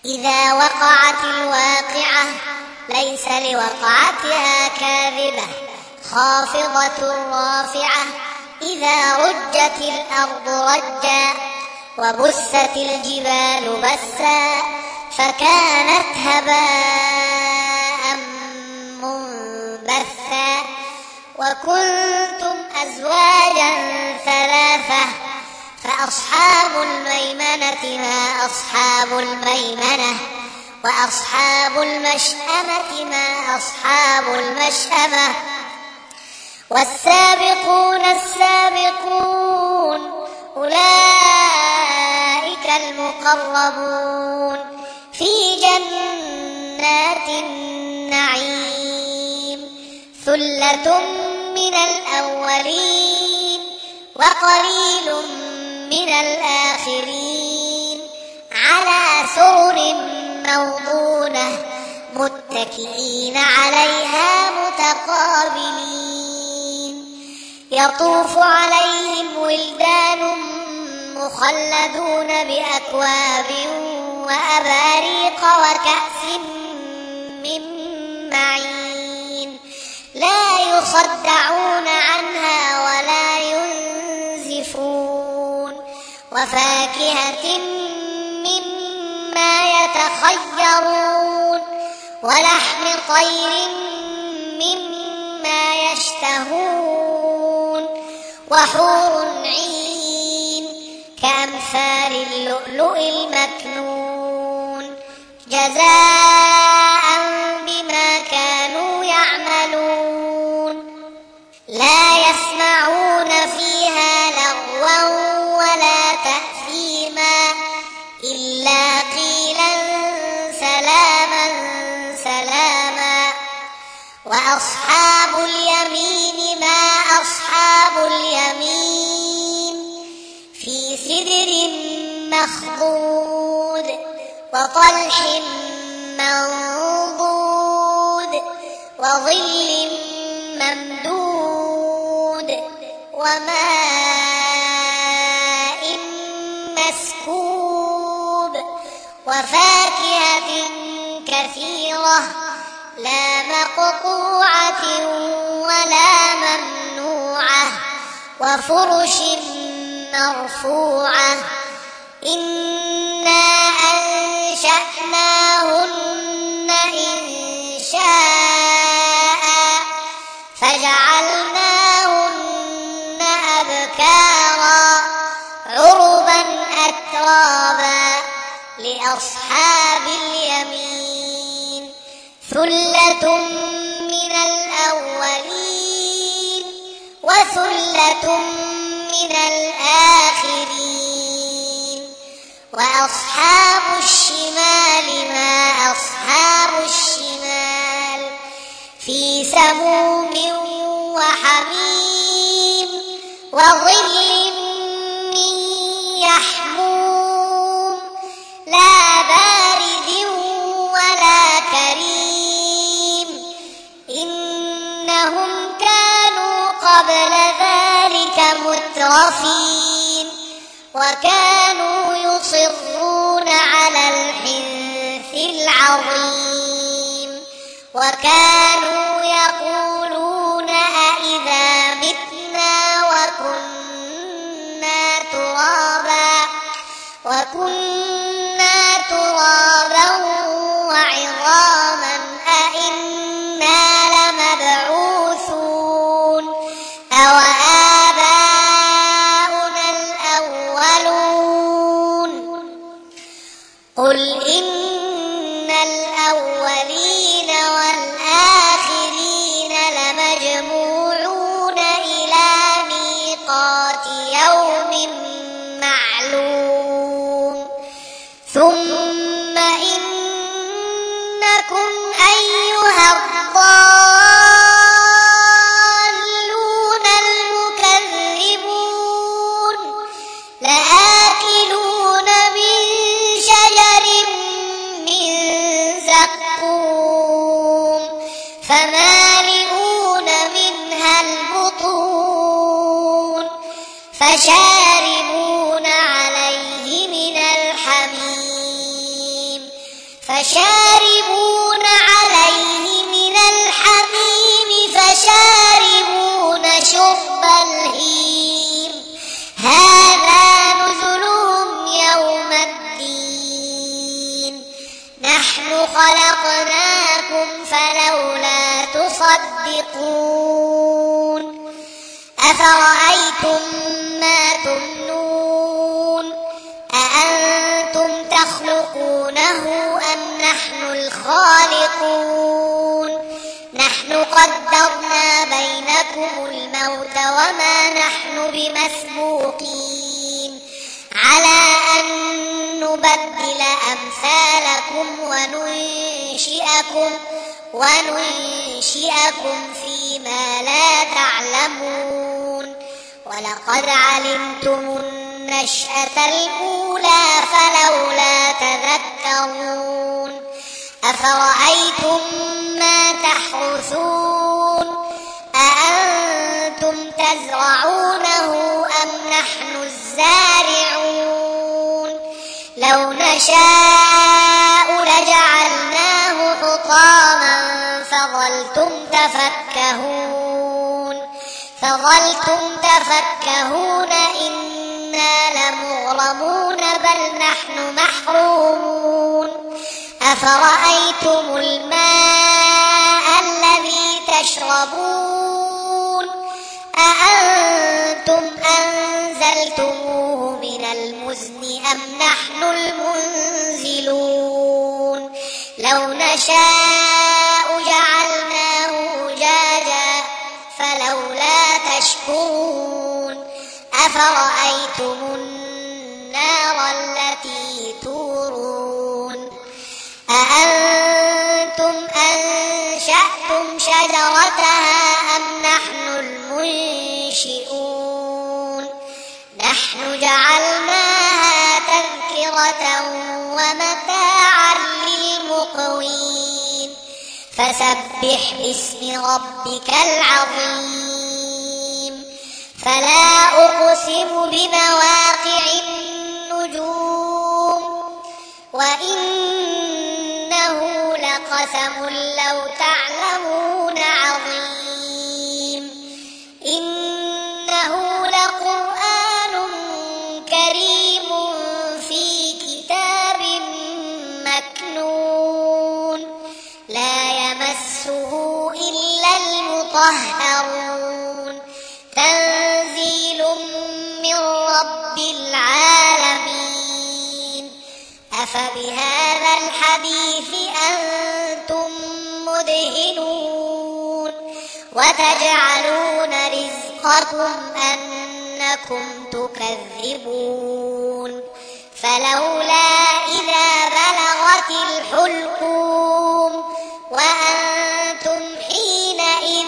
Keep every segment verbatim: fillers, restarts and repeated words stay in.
إذا وقعت الواقعة ليس لوقعتها كاذبة خافضة رافعة إذا رجت الأرض رجا وبست الجبال بسا فكانت هباء منبثا وكنتم أزواجا ثلاثة فأصحاب الميمنة ما أصحاب الميمنة وأصحاب المشأمة ما أصحاب المشأمة والسابقون السابقون أولئك المقربون في جنات النعيم ثلة من الأولين وقليل من الآخرين على سرر موضونة متكئين عليها متقابلين يطوف عليهم ولدان مخلدون بأكواب وأباريق وكأس من معين لا يصدعون عنها ولا ينزفون وفاكهة مما يتخيرون ولحم طير مما يشتهون وحور عين كأمثال اللؤلؤ المكنون جزاء بما كانوا يعملون لا يسمعون فيها لغوا ولا تأثيما إلا قيلا سلاما سلاما وأصحاب اليمين ما أصحاب اليمين في سدر مخضود وطلح منضود وظل ممدود وماء مسكوب وفاكهة كثيرة لا مقطوعة ولا ممنوعة وفرش مرفوعة إنا أنشأناهن إنشاء فجعلناهن أبكارا عربا أترابا لأصحاب اليمين ثلة من الأولين وثلة من الآخرين وأصحاب الشمال ما أصحاب الشمال في سموم وحميم وظل من يحموم لا بارد ولا كريم إنهم كانوا قبل ذلك مترفين وكانوا يصرون على الحنث العظيم وكانوا يقولون أئذا متنا وكنا ترابا وكنا ترابا وعظاما أئنا لمبعوثون أو آباؤنا الأولون قل إن الأولين والآخرين لمجموعون إلى ميقات يوم معلوم ثم إنكم أيها الضالون المكذبون لآكلون من شجر من زقوم فمالئون منها البطون فشاربون عليه من الحميم فشاربون عليه من الحميم فشاربون شرب الهيم هذا نزلهم يوم الدين نحن خلقناكم فلولا تصدقون أفرأيتم ما تمنون أأنتم تخلقونه أم نحن الخالقون نحن قدرنا بينكم الموت وما نحن بمسبوقين على أن نبدل أمثالكم وننشئكم وننشئكم فيما لا تعلمون ولقد علمتم النشأة الأولى فلولا تذكرون أفرأيتم ما تحرثون أأنتم تزرعونه أم نحن الزارعون لو نشاء لجعلناه حطاما فظلتم تفكهون فظلتم تفكهون إنا لمغرمون بل نحن محرومون أفرأيتم الماء الذي تشربون أأنتم أنزلتموه من المزن أم نحن المنزلون لو نشاء جعلناه أجاجا فلولا تشكرون أفرأيتم النار التي تورون أأنتم أنشأتم شجرتها أم نحن المنشئون نحن جعلناها تذكرة ومتاعا للمقوين فسبح باسم ربك العظيم فلا أقسم بمواقع النجوم وإنه لقسم لو تعلمون عظيم إنه لقرآن كريم في كتاب مكنون لا يمسه إلا المطهرون تنزيل من رب العالمين أفبهذا الحديث أنتم مدهنون وتجعلون رزقكم أنكم تكذبون فلولا إذا بلغت الحلقوم وأنتم حينئذ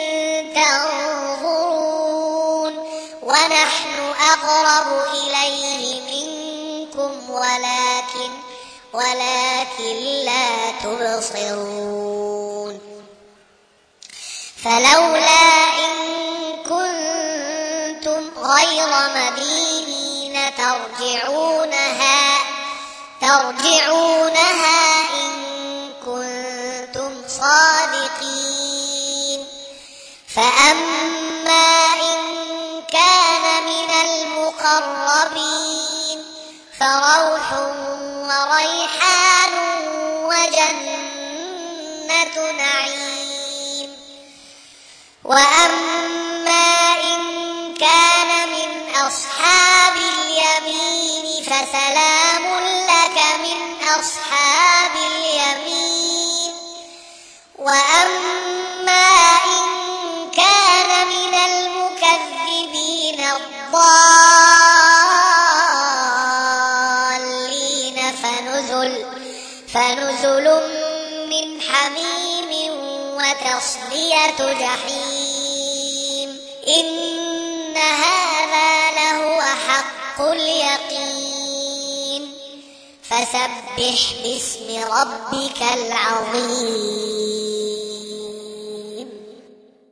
تنظرون ونحن أقرب إليه منكم ولكن ولكن لا تبصرون فلولا إن كنتم غير مدينين ترجعونها ترجعونها إن كنتم صادقين فأما إن كان من المقربين فروح وريحان وجنة نعيم وأما إن كان من أصحاب اليمين فسلام لك من أصحاب اليمين وأما إن كان من المكذبين الضالين فنزل فنزل من حميم وتصلية جحيم إن هذا لهو حق اليقين فسبح باسم ربك العظيم